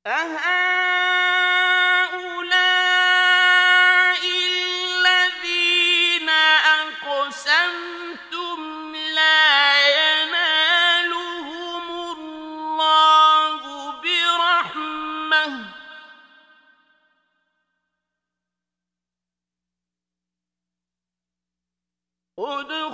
أهؤلاء الذين أقسمتم لا ينالهم الله برحمة ادعوا